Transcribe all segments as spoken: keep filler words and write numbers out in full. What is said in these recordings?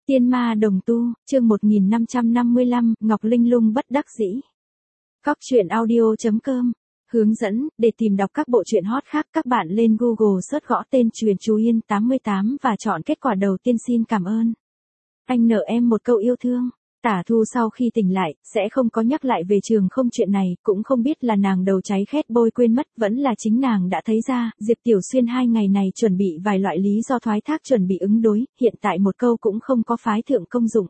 Tiên ma đồng tu, chương một nghìn năm trăm năm mươi lăm, Ngọc Linh Lung bất đắc dĩ. Cóc truyện audio chấm com. Hướng dẫn, để tìm đọc các bộ truyện hot khác các bạn lên Google search gõ tên Truyện Chú Yên tám mươi tám và chọn kết quả đầu tiên. Xin cảm ơn. Anh nợ em một câu yêu thương. Tả Thu sau khi tỉnh lại, sẽ không có nhắc lại về trường không chuyện này, cũng không biết là nàng đầu cháy khét bôi quên mất, vẫn là chính nàng đã thấy ra, Diệp Tiểu Xuyên hai ngày này chuẩn bị vài loại lý do thoái thác chuẩn bị ứng đối, hiện tại một câu cũng không có phái thượng công dụng.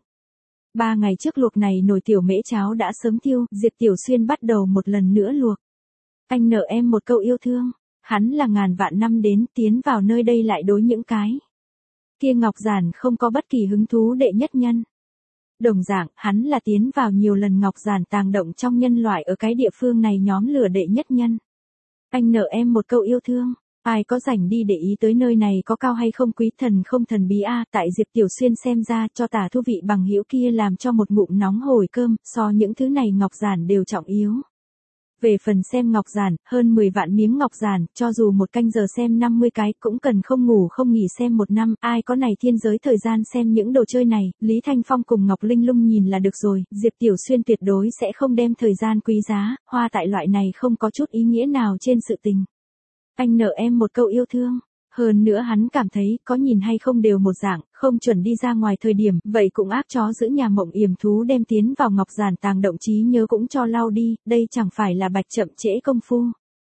Ba ngày trước luộc này nồi tiểu mễ cháo đã sớm tiêu, Diệp Tiểu Xuyên bắt đầu một lần nữa luộc. Anh nợ em một câu yêu thương, hắn là ngàn vạn năm đến tiến vào nơi đây lại đối những cái kia ngọc giản không có bất kỳ hứng thú đệ nhất nhân. Đồng dạng, hắn là tiến vào nhiều lần ngọc giản tàng động trong nhân loại ở cái địa phương này nhóm lửa đệ nhất nhân. Anh nợ em một câu yêu thương, ai có rảnh đi để ý tới nơi này có cao hay không quý thần không thần bí a. Tại Diệp Tiểu Xuyên xem ra cho Tả Thu vị bằng hữu kia làm cho một ngụm nóng hổi cơm, so những thứ này ngọc giản đều trọng yếu. Về phần xem ngọc giản, hơn mười vạn miếng ngọc giản, cho dù một canh giờ xem năm mươi cái, cũng cần không ngủ không nghỉ xem một năm, ai có này thiên giới thời gian xem những đồ chơi này, Lý Thanh Phong cùng Ngọc Linh Lung nhìn là được rồi, Diệp Tiểu Xuyên tuyệt đối sẽ không đem thời gian quý giá, hoa tại loại này không có chút ý nghĩa nào trên sự tình. Anh nợ em một câu yêu thương. Hơn nữa hắn cảm thấy, có nhìn hay không đều một dạng, không chuẩn đi ra ngoài thời điểm, vậy cũng ác chó giữ nhà mộng yểm thú đem tiến vào ngọc giản tàng động trí nhớ cũng cho lau đi, đây chẳng phải là bạch chậm trễ công phu.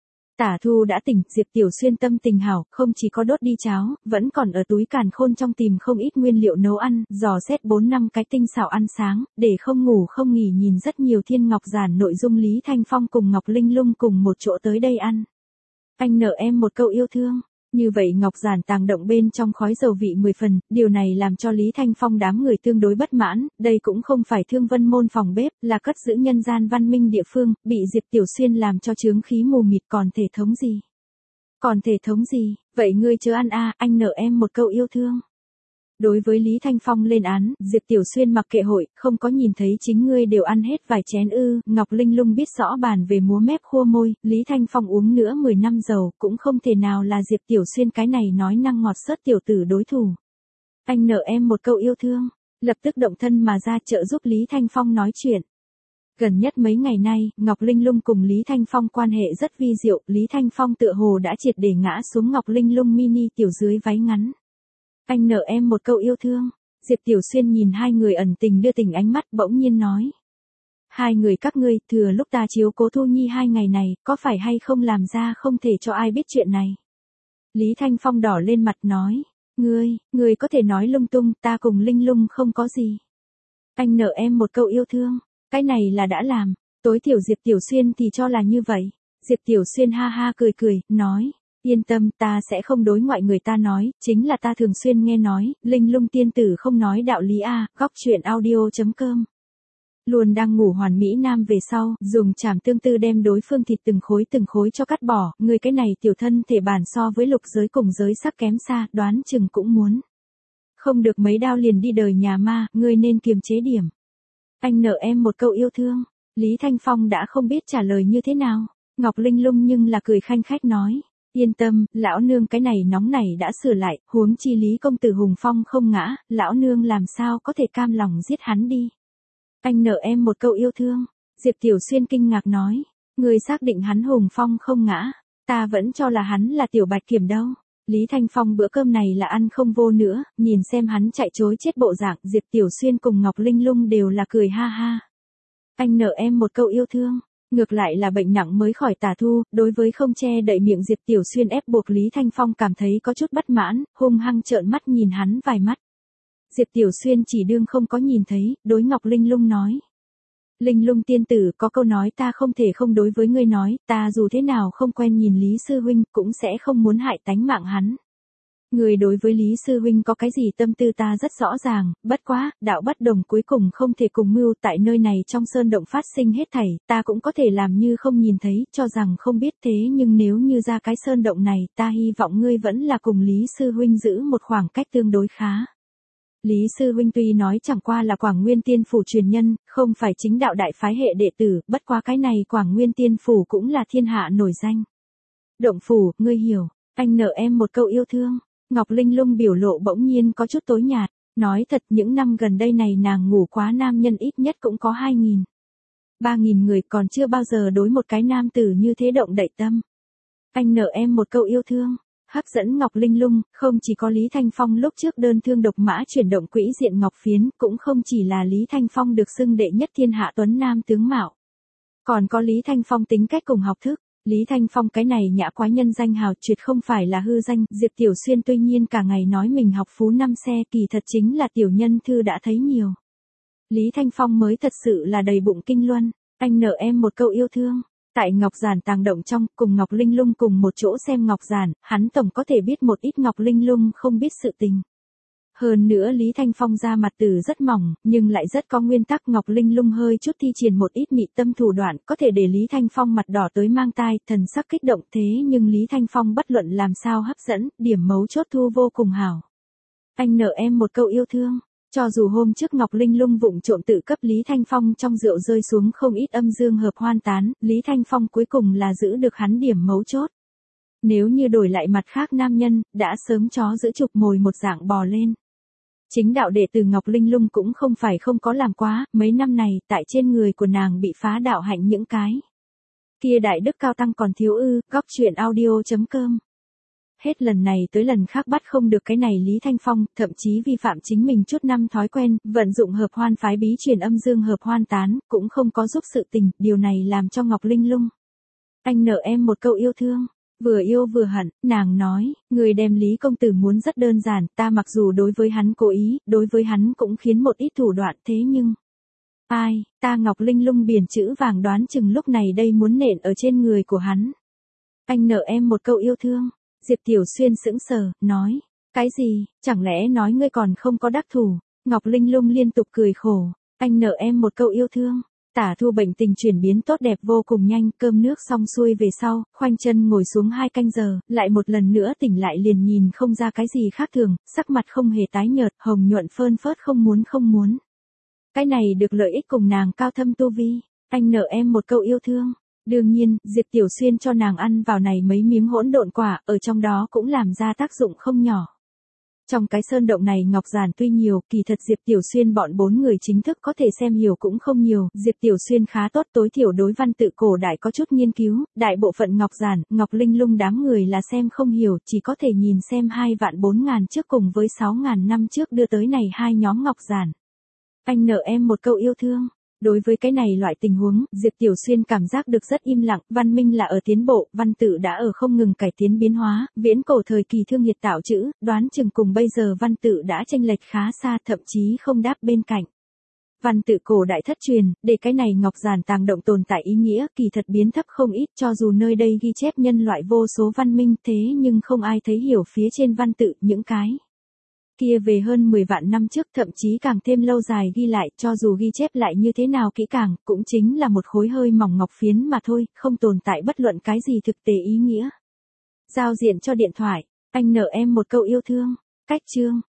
Tả Thu đã tỉnh, Diệp Tiểu Xuyên tâm tình hảo, không chỉ có đốt đi cháo, vẫn còn ở túi càn khôn trong tìm không ít nguyên liệu nấu ăn, dò xét bốn năm cái tinh xảo ăn sáng, để không ngủ không nghỉ nhìn rất nhiều thiên ngọc giản nội dung Lý Thanh Phong cùng Ngọc Linh Lung cùng một chỗ tới đây ăn. Anh nợ em một câu yêu thương. Như vậy ngọc giản tàng động bên trong khói dầu vị mười phần, điều này làm cho Lý Thanh Phong đám người tương đối bất mãn, đây cũng không phải Thương Vân môn phòng bếp, là cất giữ nhân gian văn minh địa phương, bị Diệp Tiểu Xuyên làm cho chướng khí mù mịt còn thể thống gì. Còn thể thống gì, vậy ngươi chớ ăn a, anh nợ em một câu yêu thương. Đối với Lý Thanh Phong lên án, Diệp Tiểu Xuyên mặc kệ hội, không có nhìn thấy chính ngươi đều ăn hết vài chén ư, Ngọc Linh Lung biết rõ bàn về múa mép khua môi, Lý Thanh Phong uống nữa mười năm dầu, cũng không thể nào là Diệp Tiểu Xuyên cái này nói năng ngọt sớt tiểu tử đối thủ. Anh nợ em một câu yêu thương, lập tức động thân mà ra trợ giúp Lý Thanh Phong nói chuyện. Gần nhất mấy ngày nay, Ngọc Linh Lung cùng Lý Thanh Phong quan hệ rất vi diệu, Lý Thanh Phong tựa hồ đã triệt để ngã xuống Ngọc Linh Lung mini tiểu dưới váy ngắn. Anh nợ em một câu yêu thương. Diệp Tiểu Xuyên nhìn hai người ẩn tình đưa tình ánh mắt bỗng nhiên nói. Hai người các ngươi, thừa lúc ta chiếu cố Thu Nhi hai ngày này, có phải hay không làm ra không thể cho ai biết chuyện này. Lý Thanh Phong đỏ lên mặt nói. Ngươi, ngươi có thể nói lung tung, ta cùng Linh Lung không có gì. Anh nợ em một câu yêu thương. Cái này là đã làm, tối thiểu Diệp Tiểu Xuyên thì cho là như vậy. Diệp Tiểu Xuyên ha ha cười cười, nói. Yên tâm, ta sẽ không đối ngoại người ta nói, chính là ta thường xuyên nghe nói, Linh Lung tiên tử không nói đạo lý a. Góc truyện audio chấm com. Luôn đang ngủ hoàn mỹ nam về sau, dùng chảm tương tư đem đối phương thịt từng khối từng khối cho cắt bỏ, người cái này tiểu thân thể bản so với lục giới cùng giới sắc kém xa, đoán chừng cũng muốn. Không được mấy đao liền đi đời nhà ma, ngươi nên kiềm chế điểm. Anh nợ em một câu yêu thương, Lý Thanh Phong đã không biết trả lời như thế nào, Ngọc Linh Lung nhưng là cười khanh khách nói. Yên tâm, lão nương cái này nóng này đã sửa lại, huống chi Lý công tử Hùng Phong không ngã, lão nương làm sao có thể cam lòng giết hắn đi. Anh nợ em một câu yêu thương, Diệp Tiểu Xuyên kinh ngạc nói, người xác định hắn Hùng Phong không ngã, ta vẫn cho là hắn là tiểu bạch kiểm đâu. Lý Thanh Phong bữa cơm này là ăn không vô nữa, nhìn xem hắn chạy chối chết bộ dạng, Diệp Tiểu Xuyên cùng Ngọc Linh Lung đều là cười ha ha. Anh nợ em một câu yêu thương. Ngược lại là bệnh nặng mới khỏi Tả Thu, đối với không che đậy miệng Diệp Tiểu Xuyên ép buộc Lý Thanh Phong cảm thấy có chút bất mãn, hung hăng trợn mắt nhìn hắn vài mắt. Diệp Tiểu Xuyên chỉ đương không có nhìn thấy, đối Ngọc Linh Lung nói. Linh Lung tiên tử có câu nói ta không thể không đối với ngươi nói, ta dù thế nào không quen nhìn Lý Sư Huynh cũng sẽ không muốn hại tánh mạng hắn. Người đối với Lý Sư Huynh có cái gì tâm tư ta rất rõ ràng, bất quá, đạo bất đồng cuối cùng không thể cùng mưu tại nơi này trong sơn động phát sinh hết thảy, ta cũng có thể làm như không nhìn thấy, cho rằng không biết thế nhưng nếu như ra cái sơn động này, ta hy vọng ngươi vẫn là cùng Lý Sư Huynh giữ một khoảng cách tương đối khá. Lý Sư Huynh tuy nói chẳng qua là Quảng Nguyên Tiên Phủ truyền nhân, không phải chính đạo đại phái hệ đệ tử, bất quá cái này Quảng Nguyên Tiên Phủ cũng là thiên hạ nổi danh. Động phủ, ngươi hiểu, anh nợ em một câu yêu thương. Ngọc Linh Lung biểu lộ bỗng nhiên có chút tối nhạt, Nói thật những năm gần đây này nàng ngủ quá nam nhân ít nhất cũng có hai nghìn. ba nghìn người còn chưa bao giờ đối một cái nam tử như thế động đậy tâm. Anh nợ em một câu yêu thương. Hấp dẫn Ngọc Linh Lung, không chỉ có Lý Thanh Phong lúc trước đơn thương độc mã chuyển động quỹ diện Ngọc Phiến, cũng không chỉ là Lý Thanh Phong được xưng đệ nhất thiên hạ tuấn nam tướng mạo. Còn có Lý Thanh Phong tính cách cùng học thức. Lý Thanh Phong cái này nhã quái nhân danh hào tuyệt không phải là hư danh. Diệp Tiểu Xuyên tuy nhiên cả ngày nói mình học phú năm xe, kỳ thật chính là tiểu nhân thư đã thấy nhiều. Lý Thanh Phong mới thật sự là đầy bụng kinh luân. Anh nợ em một câu yêu thương. Tại Ngọc Giản tàng động trong, cùng Ngọc Linh Lung cùng một chỗ xem Ngọc Giản, hắn tổng có thể biết một ít Ngọc Linh Lung không biết sự tình. Hơn nữa Lý Thanh Phong ra mặt từ rất mỏng, nhưng lại rất có nguyên tắc. Ngọc Linh Lung hơi chút thi triển một ít mị tâm thủ đoạn, có thể để Lý Thanh Phong mặt đỏ tới mang tai, thần sắc kích động thế nhưng Lý Thanh Phong bất luận làm sao hấp dẫn, điểm mấu chốt thu vô cùng hảo. Anh nợ em một câu yêu thương. Cho dù hôm trước Ngọc Linh Lung vụng trộm tự cấp Lý Thanh Phong trong rượu rơi xuống không ít âm dương hợp hoan tán, Lý Thanh Phong cuối cùng là giữ được hắn điểm mấu chốt. Nếu như đổi lại mặt khác nam nhân, đã sớm chó giữ chụp mồi một dạng bò lên. Chính đạo đệ tử Ngọc Linh Lung cũng không phải không có làm quá, mấy năm này, tại trên người của nàng bị phá đạo hạnh những cái. Kia đại đức cao tăng còn thiếu ư, góc truyện audio chấm com. Hết lần này tới lần khác bắt không được cái này Lý Thanh Phong, thậm chí vi phạm chính mình chút năm thói quen, vận dụng hợp hoan phái bí truyền âm dương hợp hoan tán, cũng không có giúp sự tình, điều này làm cho Ngọc Linh Lung. Anh nợ em một câu yêu thương, vừa yêu vừa hận, nàng nói, người đem Lý công tử muốn rất đơn giản, ta mặc dù đối với hắn cố ý, đối với hắn cũng khiến một ít thủ đoạn thế nhưng. Ai, ta Ngọc Linh Lung biển chữ vàng đoán chừng lúc này đây muốn nện ở trên người của hắn. Anh nợ em một câu yêu thương. Diệp Tiểu Xuyên sững sờ, nói, cái gì, chẳng lẽ nói ngươi còn không có đắc thủ. Ngọc Linh Lung liên tục cười khổ, anh nợ em một câu yêu thương. Tả Thu bệnh tình chuyển biến tốt đẹp vô cùng nhanh, cơm nước xong xuôi về sau, khoanh chân ngồi xuống hai canh giờ, lại một lần nữa tỉnh lại liền nhìn không ra cái gì khác thường, sắc mặt không hề tái nhợt, hồng nhuận phơn phớt không muốn không muốn. Cái này được lợi ích cùng nàng cao thâm tu vi, anh nợ em một câu yêu thương. Đương nhiên, Diệp Tiểu Xuyên cho nàng ăn vào này mấy miếng hỗn độn quả, ở trong đó cũng làm ra tác dụng không nhỏ. Trong cái sơn động này Ngọc Giản tuy nhiều, kỳ thật Diệp Tiểu Xuyên bọn bốn người chính thức có thể xem hiểu cũng không nhiều, Diệp Tiểu Xuyên khá tốt tối thiểu đối văn tự cổ đại có chút nghiên cứu, đại bộ phận Ngọc Giản, Ngọc Linh Lung đám người là xem không hiểu, chỉ có thể nhìn xem hai vạn bốn ngàn trước cùng với sáu ngàn năm trước đưa tới này hai nhóm Ngọc Giản. Anh nợ em một câu yêu thương. Đối với cái này loại tình huống, Diệp Tiểu Xuyên cảm giác được rất im lặng, văn minh là ở tiến bộ, văn tự đã ở không ngừng cải tiến biến hóa, viễn cổ thời kỳ thương nhiệt tạo chữ, đoán chừng cùng bây giờ văn tự đã chênh lệch khá xa, thậm chí không đáp bên cạnh. Văn tự cổ đại thất truyền, để cái này Ngọc Giản tàng động tồn tại ý nghĩa, kỳ thật biến thấp không ít, cho dù nơi đây ghi chép nhân loại vô số văn minh thế nhưng không ai thấy hiểu phía trên văn tự những cái. Kia về hơn mười vạn năm trước thậm chí càng thêm lâu dài ghi lại, cho dù ghi chép lại như thế nào kỹ càng, cũng chính là một khối hơi mỏng ngọc phiến mà thôi, không tồn tại bất luận cái gì thực tế ý nghĩa. Giao diện cho điện thoại, anh nợ em một câu yêu thương, cách chương.